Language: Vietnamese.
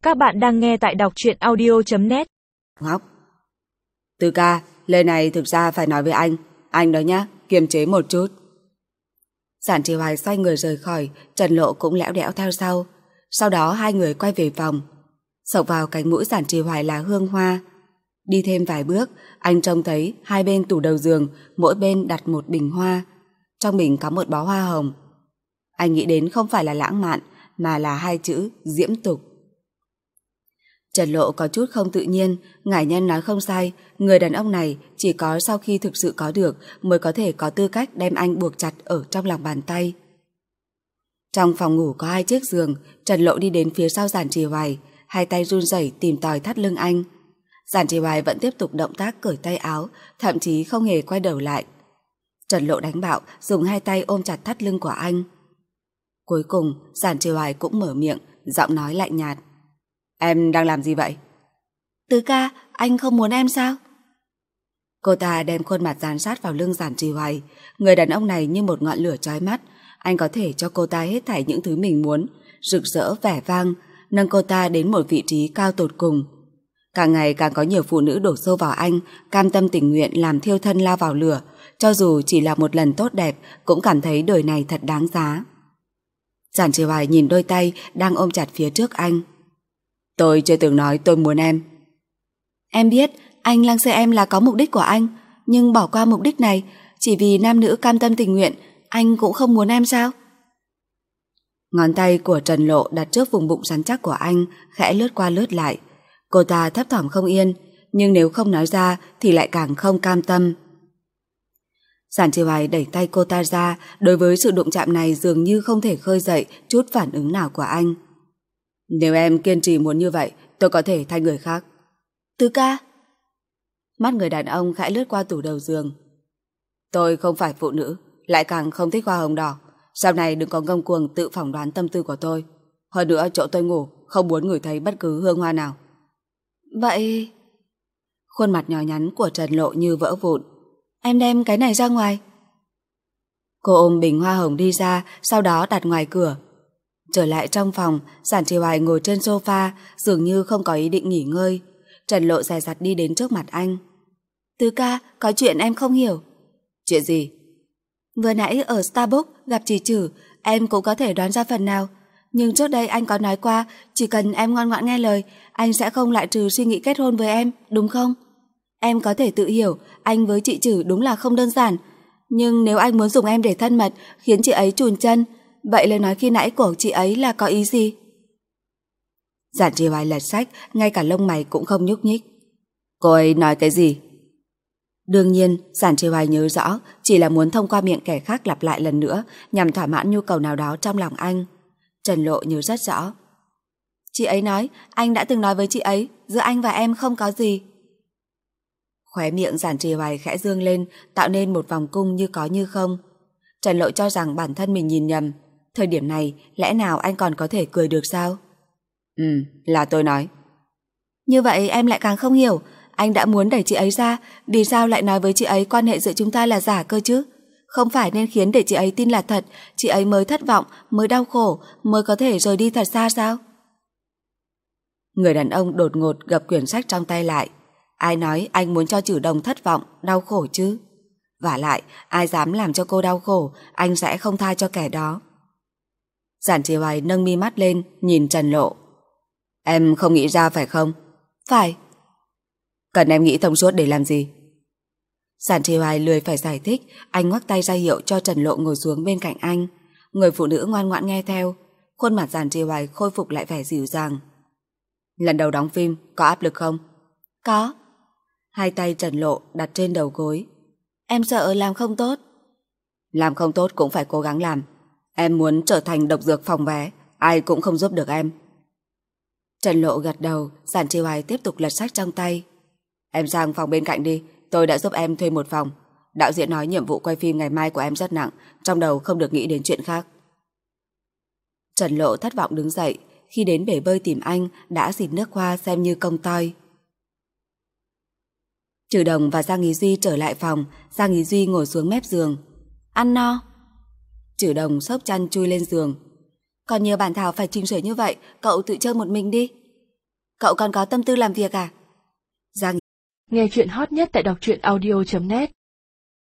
Các bạn đang nghe tại đọc truyện audio.net. Ngốc. Từ ca, lời này thực ra phải nói với anh đó nhá, kiềm chế một chút. Giản Trì Hoài xoay người rời khỏi, Trần Lộ cũng lẽo đẽo theo sau. Sau đó hai người quay về phòng. Xộc vào cánh mũi Giản Trì Hoài là hương hoa. Đi thêm vài bước, anh trông thấy hai bên tủ đầu giường, mỗi bên đặt một bình hoa. Trong bình có một bó hoa hồng. Anh nghĩ đến không phải là lãng mạn, mà là hai chữ diễm tục. Trần Lộ có chút không tự nhiên, ngải nhân nói không sai, người đàn ông này chỉ có sau khi thực sự có được mới có thể có tư cách đem anh buộc chặt ở trong lòng bàn tay. Trong phòng ngủ có hai chiếc giường, Trần Lộ đi đến phía sau Giản Trì Hoài, hai tay run rẩy tìm tòi thắt lưng anh. Giản Trì Hoài vẫn tiếp tục động tác cởi tay áo, thậm chí không hề quay đầu lại. Trần Lộ đánh bạo, dùng hai tay ôm chặt thắt lưng của anh. Cuối cùng, Giản Trì Hoài cũng mở miệng, giọng nói lạnh nhạt. Em đang làm gì vậy? Tứ ca, anh không muốn em sao? Cô ta đem khuôn mặt dán sát vào lưng Giản Trì Hoài. Người đàn ông này như một ngọn lửa chói mắt. Anh có thể cho cô ta hết thảy những thứ mình muốn, rực rỡ vẻ vang, nâng cô ta đến một vị trí cao tột cùng. Càng ngày càng có nhiều phụ nữ đổ xô vào anh, cam tâm tình nguyện làm thiêu thân lao vào lửa, cho dù chỉ là một lần tốt đẹp cũng cảm thấy đời này thật đáng giá. Giản Trì Hoài nhìn đôi tay đang ôm chặt phía trước anh. Tôi chưa từng nói tôi muốn em. Em biết anh lăng xê em là có mục đích của anh, nhưng bỏ qua mục đích này chỉ vì nam nữ cam tâm tình nguyện, anh cũng không muốn em sao? Ngón tay của Trần Lộ đặt trước vùng bụng rắn chắc của anh, khẽ lướt qua lướt lại. Cô ta thấp thỏm không yên, nhưng nếu không nói ra thì lại càng không cam tâm. Giản Trì Hoài đẩy tay cô ta ra, đối với sự đụng chạm này dường như không thể khơi dậy chút phản ứng nào của anh. Nếu em kiên trì muốn như vậy, tôi có thể thay người khác. Tứ ca. Mắt người đàn ông khẽ lướt qua tủ đầu giường. Tôi không phải phụ nữ, lại càng không thích hoa hồng đỏ. Sau này đừng có ngông cuồng tự phỏng đoán tâm tư của tôi. Hơn nữa chỗ tôi ngủ không muốn ngửi thấy bất cứ hương hoa nào. Vậy... Khuôn mặt nhỏ nhắn của Trần Lộ như vỡ vụn. Em đem cái này ra ngoài. Cô ôm bình hoa hồng đi ra, sau đó đặt ngoài cửa. Trở lại trong phòng, Giản Trì Hoài ngồi trên sofa, dường như không có ý định nghỉ ngơi. Trần Lộ dè dặt đi đến trước mặt anh. Tứ ca, có chuyện em không hiểu. Chuyện gì? Vừa nãy ở Starbucks gặp chị Trử, em cũng có thể đoán ra phần nào. Nhưng trước đây anh có nói qua, chỉ cần em ngoan ngoãn nghe lời, anh sẽ không loại trừ suy nghĩ kết hôn với em, đúng không? Em có thể tự hiểu, anh với chị Trử đúng là không đơn giản. Nhưng nếu anh muốn dùng em để thân mật, khiến chị ấy chùn chân, vậy lời nói khi nãy của chị ấy là có ý gì? Giản Trì Hoài lật sách, ngay cả lông mày cũng không nhúc nhích. Cô ấy nói cái gì? Đương nhiên, Giản Trì Hoài nhớ rõ, chỉ là muốn thông qua miệng kẻ khác lặp lại lần nữa, nhằm thỏa mãn nhu cầu nào đó trong lòng anh. Trần Lộ nhớ rất rõ. Chị ấy nói, anh đã từng nói với chị ấy, giữa anh và em không có gì. Khóe miệng Giản Trì Hoài khẽ dương lên, tạo nên một vòng cung như có như không. Trần Lộ cho rằng bản thân mình nhìn nhầm. Thời điểm này, lẽ nào anh còn có thể cười được sao? Là tôi nói. Như vậy em lại càng không hiểu. Anh đã muốn đẩy chị ấy ra, vì sao lại nói với chị ấy quan hệ giữa chúng ta là giả cơ chứ? Không phải nên khiến để chị ấy tin là thật, chị ấy mới thất vọng, mới đau khổ, mới có thể rời đi thật xa sao? Người đàn ông đột ngột gập quyển sách trong tay lại. Ai nói anh muốn cho Trử Đồng thất vọng, đau khổ chứ? Vả lại, ai dám làm cho cô đau khổ, anh sẽ không tha cho kẻ đó. Giản Trì Hoài nâng mi mắt lên, nhìn Trần Lộ. Em không nghĩ ra phải không? Phải. Cần em nghĩ thông suốt để làm gì? Giản Trì Hoài lười phải giải thích, anh ngoắc tay ra hiệu cho Trần Lộ ngồi xuống bên cạnh anh. Người phụ nữ ngoan ngoãn nghe theo, khuôn mặt Giản Trì Hoài khôi phục lại vẻ dịu dàng. Lần đầu đóng phim, có áp lực không? Có. Hai tay Trần Lộ đặt trên đầu gối. Em sợ làm không tốt. Làm không tốt cũng phải cố gắng làm. Em muốn trở thành độc dược phòng vé, ai cũng không giúp được em. Trần Lộ gật đầu, Giản Trì Hoài tiếp tục lật sách trong tay. Em sang phòng bên cạnh đi, tôi đã giúp em thuê một phòng. Đạo diễn nói nhiệm vụ quay phim ngày mai của em rất nặng, trong đầu không được nghĩ đến chuyện khác. Trần Lộ thất vọng đứng dậy, khi đến bể bơi tìm anh đã xịt nước hoa xem như công toi. Trử Đồng và Giang Ý Duy trở lại phòng, Giang Ý Duy ngồi xuống mép giường. Ăn no. Trử Đồng xốc chăn chui lên giường. Còn nhiều bản thảo phải chỉnh sửa như vậy, cậu tự chơi một mình đi. Cậu còn có tâm tư làm việc à? Giang Nghe chuyện hot nhất tại đọc truyện audio.net